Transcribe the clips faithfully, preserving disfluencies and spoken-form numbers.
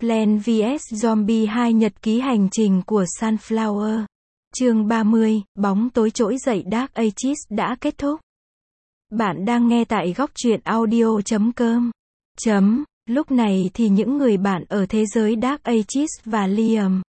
Plants vs Zombie hai Nhật ký hành trình của Sunflower. Chương ba mươi, bóng tối trỗi dậy Dark Ages đã kết thúc. Bạn đang nghe tại góc truyện audio chấm com. Chấm. Lúc này thì những người bạn ở thế giới Dark Ages và Liam,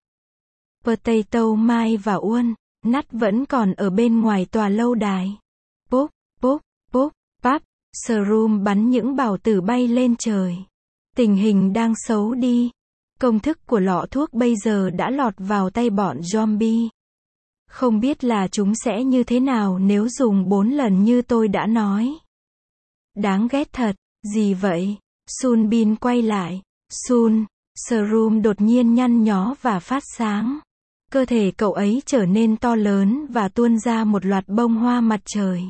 Potato, Mai và Uân, Nut vẫn còn ở bên ngoài tòa lâu đài. Pop, pop, pop, pop, Shroom bắn những bào tử bay lên trời. Tình hình đang xấu đi. Công thức của lọ thuốc bây giờ đã lọt vào tay bọn zombie. Không biết là chúng sẽ như thế nào nếu dùng bốn lần như tôi đã nói. Đáng ghét thật. Gì vậy? Sun Bin quay lại. Sun. Shroom đột nhiên nhăn nhó và phát sáng. Cơ thể cậu ấy trở nên to lớn và tuôn ra một loạt bông hoa mặt trời.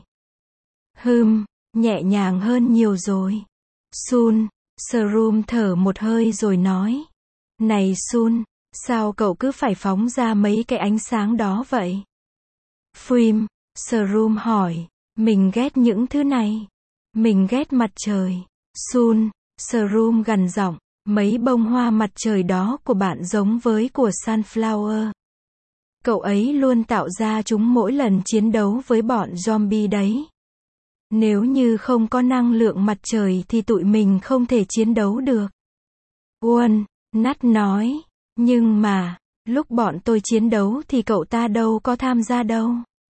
Hừm, nhẹ nhàng hơn nhiều rồi. Sun. Shroom thở một hơi rồi nói. Này Sun, sao cậu cứ phải phóng ra mấy cái ánh sáng đó vậy? Phim. Shroom hỏi. Mình ghét những thứ này. Mình ghét mặt trời. Sun. Shroom gằn giọng. Mấy bông hoa mặt trời đó của bạn giống với của Sunflower. Cậu ấy luôn tạo ra chúng mỗi lần chiến đấu với bọn zombie đấy. Nếu như không có năng lượng mặt trời thì tụi mình không thể chiến đấu được. Uân. Nut nói. Nhưng mà, lúc bọn tôi chiến đấu thì cậu ta đâu có tham gia đâu.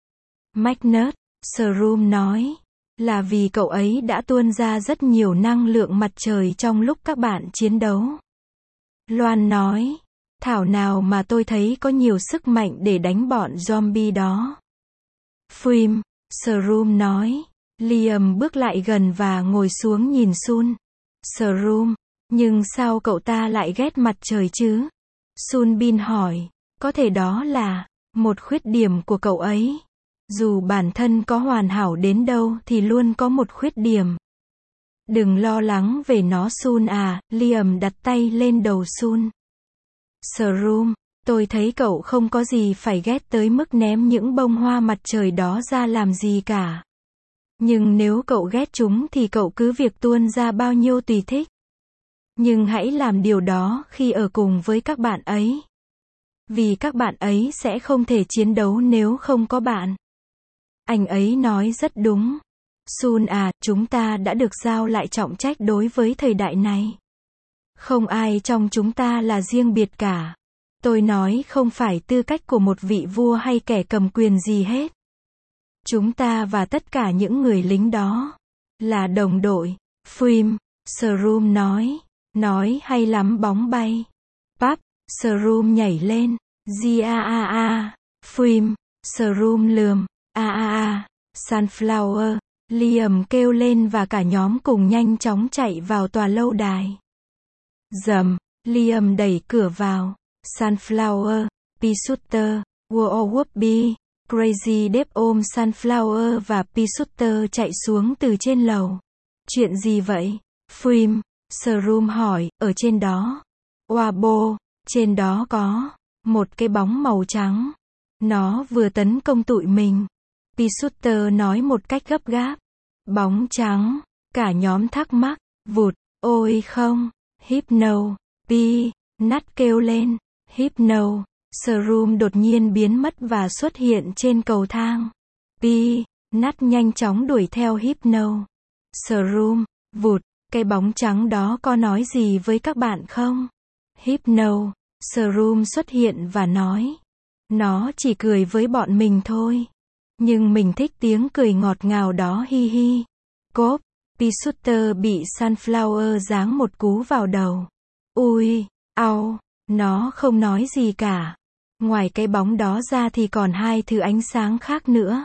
Magnus. Shroom nói. Là vì cậu ấy đã tuôn ra rất nhiều năng lượng mặt trời trong lúc các bạn chiến đấu. Loan nói. Thảo nào mà tôi thấy có nhiều sức mạnh để đánh bọn zombie đó. Phim. Shroom nói. Liam bước lại gần và ngồi xuống nhìn Sun. Shroom. Nhưng sao cậu ta lại ghét mặt trời chứ? Sun Bin hỏi. Có thể đó là một khuyết điểm của cậu ấy. Dù bản thân có hoàn hảo đến đâu thì luôn có một khuyết điểm. Đừng lo lắng về nó Sun à. Liam đặt tay lên đầu Sun. Shroom. Tôi thấy cậu không có gì phải ghét tới mức ném những bông hoa mặt trời đó ra làm gì cả. Nhưng nếu cậu ghét chúng thì cậu cứ việc tuôn ra bao nhiêu tùy thích. Nhưng hãy làm điều đó khi ở cùng với các bạn ấy. Vì các bạn ấy sẽ không thể chiến đấu nếu không có bạn. Anh ấy nói rất đúng. Sun à, chúng ta đã được giao lại trọng trách đối với thời đại này. Không ai trong chúng ta là riêng biệt cả. Tôi nói không phải tư cách của một vị vua hay kẻ cầm quyền gì hết. Chúng ta và tất cả những người lính đó là đồng đội. Phim. Shroom nói. Nói hay lắm bóng bay. Pap. Shroom nhảy lên. Gi a a a. Phim. Shroom lườm. A a a. Sunflower. Liam kêu lên và cả nhóm cùng nhanh chóng chạy vào tòa lâu đài. Dầm. Liam đẩy cửa vào. Sunflower. P-Shooter. Whoopie. Crazy Dave ôm Sunflower và P-Shooter chạy xuống từ trên lầu. Chuyện gì vậy? Phim. Shroom hỏi. Ở trên đó. Wabo. Trên đó có một cái bóng màu trắng. Nó vừa tấn công tụi mình. P-Shooter nói một cách gấp gáp. Bóng trắng. Cả nhóm thắc mắc. Vụt. Ôi không. Hypno. P. Nut kêu lên. Hypno. Shroom đột nhiên biến mất và xuất hiện trên cầu thang. P. Nut nhanh chóng đuổi theo Hypno. Shroom. Vụt. Cái bóng trắng đó có nói gì với các bạn không? Hypno. Shroom xuất hiện và nói. Nó chỉ cười với bọn mình thôi. Nhưng mình thích tiếng cười ngọt ngào đó hi hi. Cốp. P-Shooter bị Sunflower giáng một cú vào đầu. Ui. Au. Nó không nói gì cả. Ngoài cái bóng đó ra thì còn hai thứ ánh sáng khác nữa.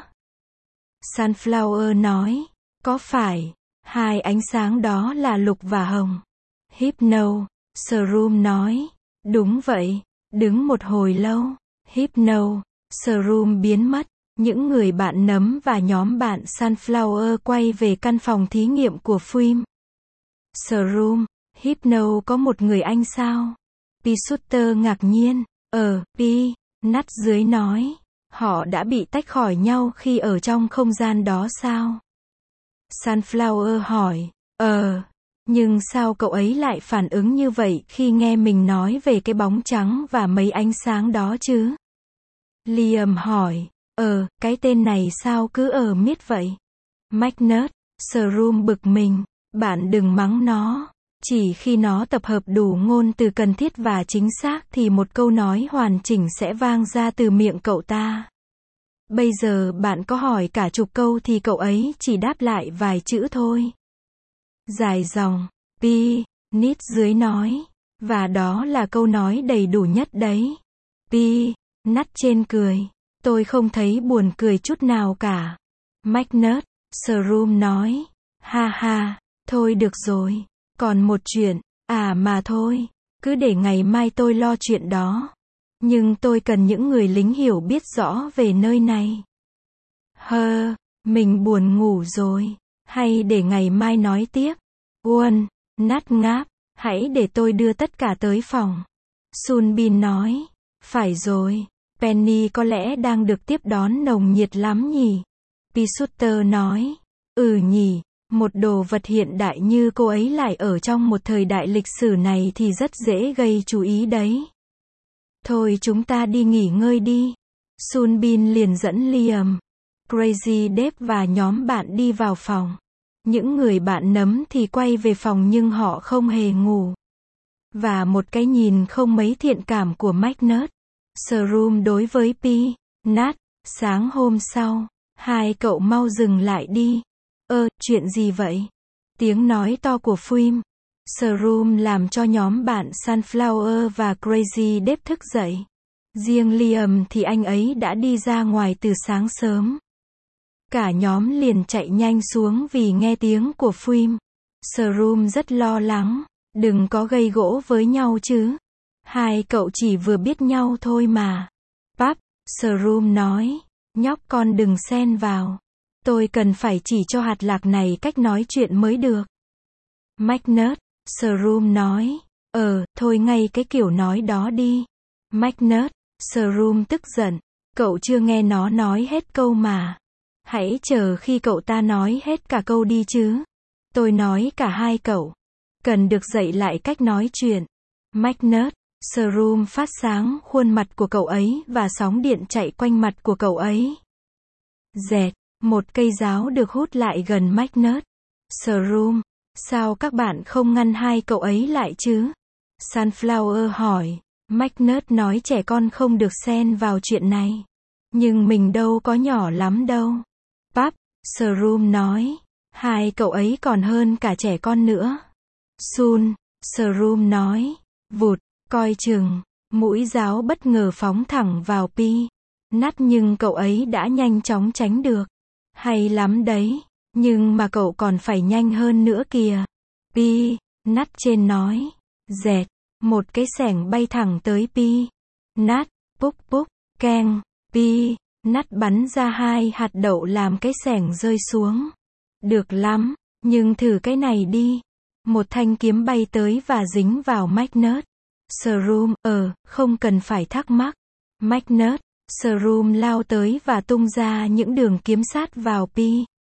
Sunflower nói. Có phải hai ánh sáng đó là lục và hồng? Hypno. Shroom nói. Đúng vậy. Đứng một hồi lâu. Hypno. Shroom biến mất. Những người bạn nấm và nhóm bạn Sunflower quay về căn phòng thí nghiệm của phim. Shroom. Hypno có một người anh sao? P-Shooter ngạc nhiên. Ờ, P. Nut dưới nói. Họ đã bị tách khỏi nhau khi ở trong không gian đó sao? Sunflower hỏi. Ờ. Nhưng sao cậu ấy lại phản ứng như vậy khi nghe mình nói về cái bóng trắng và mấy ánh sáng đó chứ? Liam hỏi. Ờ, cái tên này sao cứ ở miết vậy? Magnus, Shroom bực mình. Bạn đừng mắng nó. Chỉ khi nó tập hợp đủ ngôn từ cần thiết và chính xác thì một câu nói hoàn chỉnh sẽ vang ra từ miệng cậu ta. Bây giờ bạn có hỏi cả chục câu thì cậu ấy chỉ đáp lại vài chữ thôi. Dài dòng. P. Nít dưới nói. Và đó là câu nói đầy đủ nhất đấy. P. Nắt trên cười. Tôi không thấy buồn cười chút nào cả. Magnus, Shroom nói. Ha ha, thôi được rồi. Còn một chuyện, à mà thôi. Cứ để ngày mai tôi lo chuyện đó. Nhưng tôi cần những người lính hiểu biết rõ về nơi này. Hơ, mình buồn ngủ rồi. Hay để ngày mai nói tiếp. Uôn, nát ngáp. Hãy để tôi đưa tất cả tới phòng. Sunbin nói. Phải rồi. Penny có lẽ đang được tiếp đón nồng nhiệt lắm nhỉ? Pisutter nói. Ừ nhỉ. Một đồ vật hiện đại như cô ấy lại ở trong một thời đại lịch sử này thì rất dễ gây chú ý đấy. Thôi chúng ta đi nghỉ ngơi đi. Sunbin liền dẫn Liam, Crazy Dave và nhóm bạn đi vào phòng. Những người bạn nấm thì quay về phòng nhưng họ không hề ngủ. Và một cái nhìn không mấy thiện cảm của Magnus, Shroom đối với P. Nat. Sáng hôm sau, hai cậu mau dừng lại đi. Ơ, chuyện gì vậy? Tiếng nói to của Phim, Shroom làm cho nhóm bạn Sunflower và Crazy Dave thức dậy. Riêng Liam thì anh ấy đã đi ra ngoài từ sáng sớm. Cả nhóm liền chạy nhanh xuống vì nghe tiếng của Phim. Shroom rất lo lắng. Đừng có gây gỗ với nhau chứ. Hai cậu chỉ vừa biết nhau thôi mà. Pap, Shroom nói. Nhóc con đừng xen vào. Tôi cần phải chỉ cho hạt lạc này cách nói chuyện mới được. Magnus, Shroom nói. Ờ, thôi ngay cái kiểu nói đó đi. Magnus, Shroom tức giận. Cậu chưa nghe nó nói hết câu mà. Hãy chờ khi cậu ta nói hết cả câu đi chứ. Tôi nói cả hai cậu. Cần được dạy lại cách nói chuyện. Magnus, Shroom phát sáng khuôn mặt của cậu ấy và sóng điện chạy quanh mặt của cậu ấy. Dẹt, một cây giáo được hút lại gần Magnus. Shroom, sao các bạn không ngăn hai cậu ấy lại chứ? Sunflower hỏi. Magnus nói trẻ con không được xen vào chuyện này. Nhưng mình đâu có nhỏ lắm đâu. Pap, Shroom nói. Hai cậu ấy còn hơn cả trẻ con nữa. Sun, Shroom nói. Vụt, coi chừng. Mũi giáo bất ngờ phóng thẳng vào P. Nat nhưng cậu ấy đã nhanh chóng tránh được. Hay lắm đấy. Nhưng mà cậu còn phải nhanh hơn nữa kìa. P. Nat trên nói. Dẹt. Một cái xẻng bay thẳng tới P. Nat. Púc púc. Keng. P. Nat bắn ra hai hạt đậu làm cái xẻng rơi xuống. Được lắm. Nhưng thử cái này đi. Một thanh kiếm bay tới và dính vào Magnus. Shroom, ờ, không cần phải thắc mắc. Magnus, Shroom lao tới và tung ra những đường kiếm sát vào P.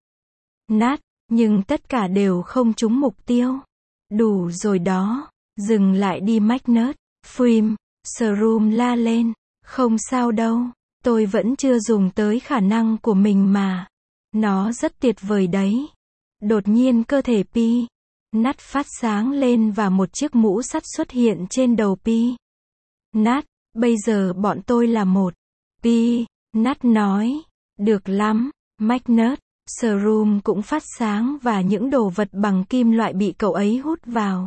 Nat, nhưng tất cả đều không trúng mục tiêu. Đủ rồi đó. Dừng lại đi Magnus. Phim, Shroom la lên. Không sao đâu. Tôi vẫn chưa dùng tới khả năng của mình mà. Nó rất tuyệt vời đấy. Đột nhiên cơ thể P. Nat phát sáng lên và một chiếc mũ sắt xuất hiện trên đầu P. Nat, bây giờ bọn tôi là một. P. Nat nói. Được lắm. Magnus, Shroom cũng phát sáng và những đồ vật bằng kim loại bị cậu ấy hút vào.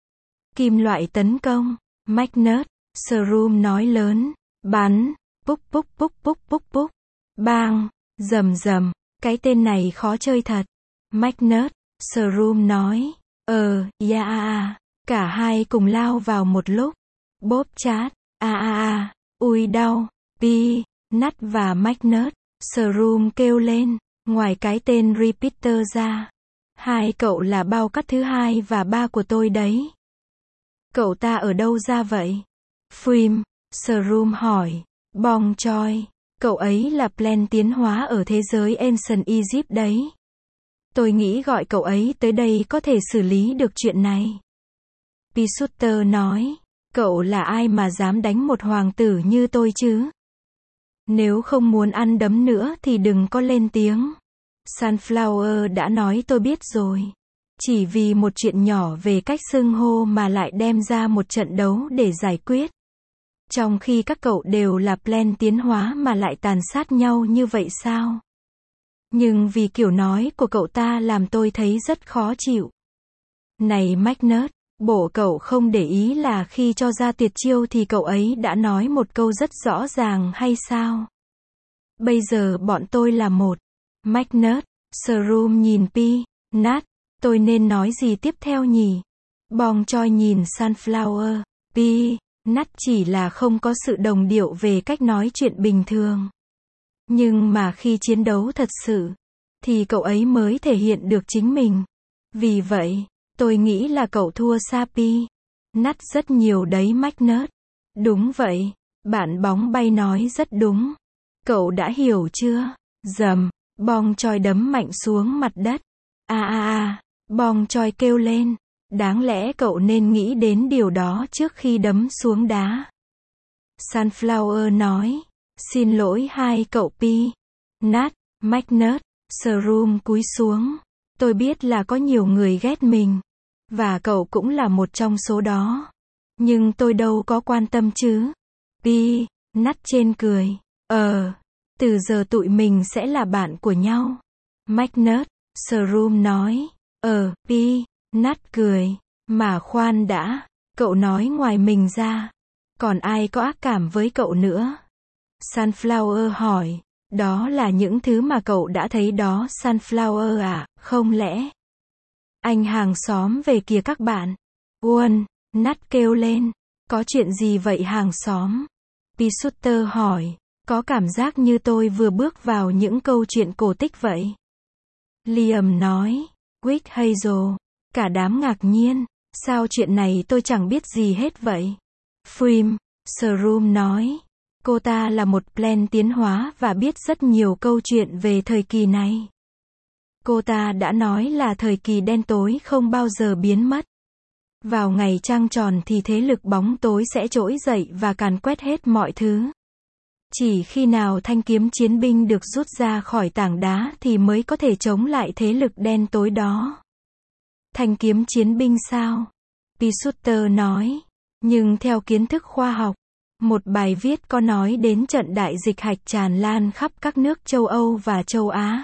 Kim loại tấn công. Magnus, Shroom nói lớn. Bắn. Púc púc púc púc púc púc. Bang. Rầm rầm. Cái tên này khó chơi thật. Magnus, Shroom nói. Ờ, yeah, à, cả hai cùng lao vào một lúc. Bóp chát. À à à. Ui đau. P. Nat và Magnus, Shroom kêu lên. Ngoài cái tên Repeater ra. Hai cậu là bao cắt thứ hai và ba của tôi đấy. Cậu ta ở đâu ra vậy? Phim, Shroom hỏi. Bong Choi. Cậu ấy là plan tiến hóa ở thế giới Ancient Egypt đấy. Tôi nghĩ gọi cậu ấy tới đây có thể xử lý được chuyện này. Piotr nói, cậu là ai mà dám đánh một hoàng tử như tôi chứ? Nếu không muốn ăn đấm nữa thì đừng có lên tiếng. Sunflower đã nói tôi biết rồi. Chỉ vì một chuyện nhỏ về cách xưng hô mà lại đem ra một trận đấu để giải quyết. Trong khi các cậu đều là plan tiến hóa mà lại tàn sát nhau như vậy sao? Nhưng vì kiểu nói của cậu ta làm tôi thấy rất khó chịu. Này Magnus, bộ cậu không để ý là khi cho ra tuyệt chiêu thì cậu ấy đã nói một câu rất rõ ràng hay sao? Bây giờ bọn tôi là một. Magnus, Shroom nhìn Pi, Nat, tôi nên nói gì tiếp theo nhỉ? Bong Choi nhìn Sunflower, Pi, Nat chỉ là không có sự đồng điệu về cách nói chuyện bình thường. Nhưng mà khi chiến đấu thật sự, thì cậu ấy mới thể hiện được chính mình. Vì vậy, tôi nghĩ là cậu thua Sapi. Nat rất nhiều đấy Magnus. Đúng vậy, bạn bóng bay nói rất đúng. Cậu đã hiểu chưa? Dầm, Bong Choi đấm mạnh xuống mặt đất. A a a, Bong Choi kêu lên. Đáng lẽ cậu nên nghĩ đến điều đó trước khi đấm xuống đá. Sunflower nói. Xin lỗi hai cậu Pi, Nat, Magnus, Shroom cúi xuống. Tôi biết là có nhiều người ghét mình. Và cậu cũng là một trong số đó. Nhưng tôi đâu có quan tâm chứ. Pi, Nat trên cười. Ờ, từ giờ tụi mình sẽ là bạn của nhau. Magnus, Shroom nói. Ờ, Pi, Nat cười. Mà khoan đã, cậu nói ngoài mình ra. Còn ai có ác cảm với cậu nữa? Sunflower hỏi. Đó là những thứ mà cậu đã thấy đó Sunflower à, không lẽ? Anh hàng xóm về kìa các bạn. Uôn, Nat kêu lên. Có chuyện gì vậy hàng xóm? Piotr hỏi. Có cảm giác như tôi vừa bước vào những câu chuyện cổ tích vậy. Liam nói. Quick Hazel. Cả đám ngạc nhiên. Sao chuyện này tôi chẳng biết gì hết vậy? Phim, Shroom nói. Cô ta là một plan tiến hóa và biết rất nhiều câu chuyện về thời kỳ này. Cô ta đã nói là thời kỳ đen tối không bao giờ biến mất. Vào ngày trăng tròn thì thế lực bóng tối sẽ trỗi dậy và càn quét hết mọi thứ. Chỉ khi nào thanh kiếm chiến binh được rút ra khỏi tảng đá thì mới có thể chống lại thế lực đen tối đó. Thanh kiếm chiến binh sao? Piotr nói. Nhưng theo kiến thức khoa học, một bài viết có nói đến trận đại dịch hạch tràn lan khắp các nước châu Âu và châu Á.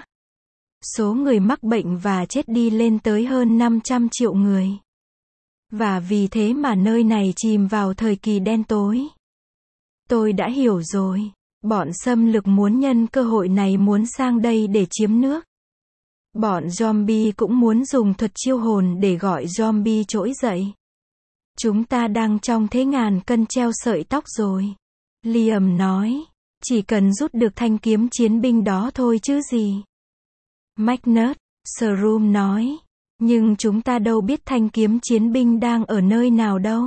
Số người mắc bệnh và chết đi lên tới hơn năm trăm triệu người. Và vì thế mà nơi này chìm vào thời kỳ đen tối. Tôi đã hiểu rồi. Bọn xâm lược muốn nhân cơ hội này muốn sang đây để chiếm nước. Bọn zombie cũng muốn dùng thuật chiêu hồn để gọi zombie trỗi dậy. Chúng ta đang trong thế ngàn cân treo sợi tóc rồi. Liam nói. Chỉ cần rút được thanh kiếm chiến binh đó thôi chứ gì. Magnus, Shroom nói. Nhưng chúng ta đâu biết thanh kiếm chiến binh đang ở nơi nào đâu.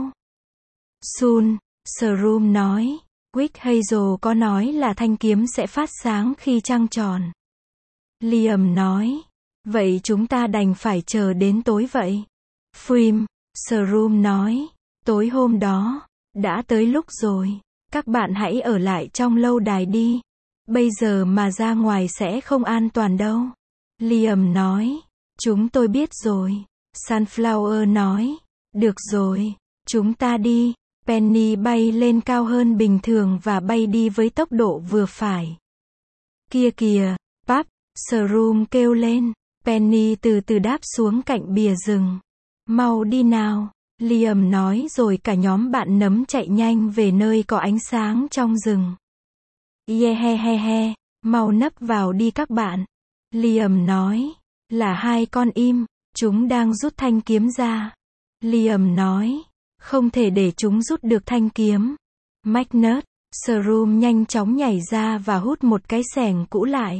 Sun, Shroom nói. Quick Hazel có nói là thanh kiếm sẽ phát sáng khi trăng tròn. Liam nói. Vậy chúng ta đành phải chờ đến tối vậy. Phim, Shroom nói. Tối hôm đó, đã tới lúc rồi. Các bạn hãy ở lại trong lâu đài đi. Bây giờ mà ra ngoài sẽ không an toàn đâu. Liam nói. Chúng tôi biết rồi. Sunflower nói. Được rồi, chúng ta đi. Penny bay lên cao hơn bình thường và bay đi với tốc độ vừa phải. Kia kìa, Pap, Shroom kêu lên. Penny từ từ đáp xuống cạnh bìa rừng. Mau đi nào, Liam nói rồi cả nhóm bạn nấm chạy nhanh về nơi có ánh sáng trong rừng. Yeah he he he, mau nấp vào đi các bạn. Liam nói. Là hai con im, chúng đang rút thanh kiếm ra. Liam nói. Không thể để chúng rút được thanh kiếm. Magnus, Shroom nhanh chóng nhảy ra và hút một cái xẻng cũ lại.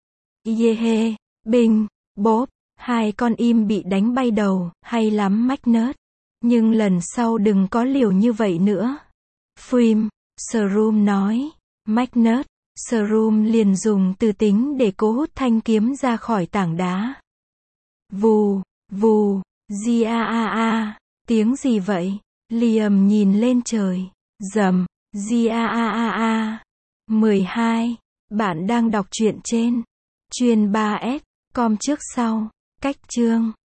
Yeah, bing, bốp, hai con im bị đánh bay đầu, hay lắm Magnus. Nhưng lần sau đừng có liều như vậy nữa. Phim, Shroom nói. Magnus, Shroom liền dùng từ tính để cố hút thanh kiếm ra khỏi tảng đá. Vù, vù, gi a a a, tiếng gì vậy? Liam nhìn lên trời. Rầm, gi a a a a. mười hai. Bạn đang đọc truyện trên chuyên ba S com trước sau. Cách chương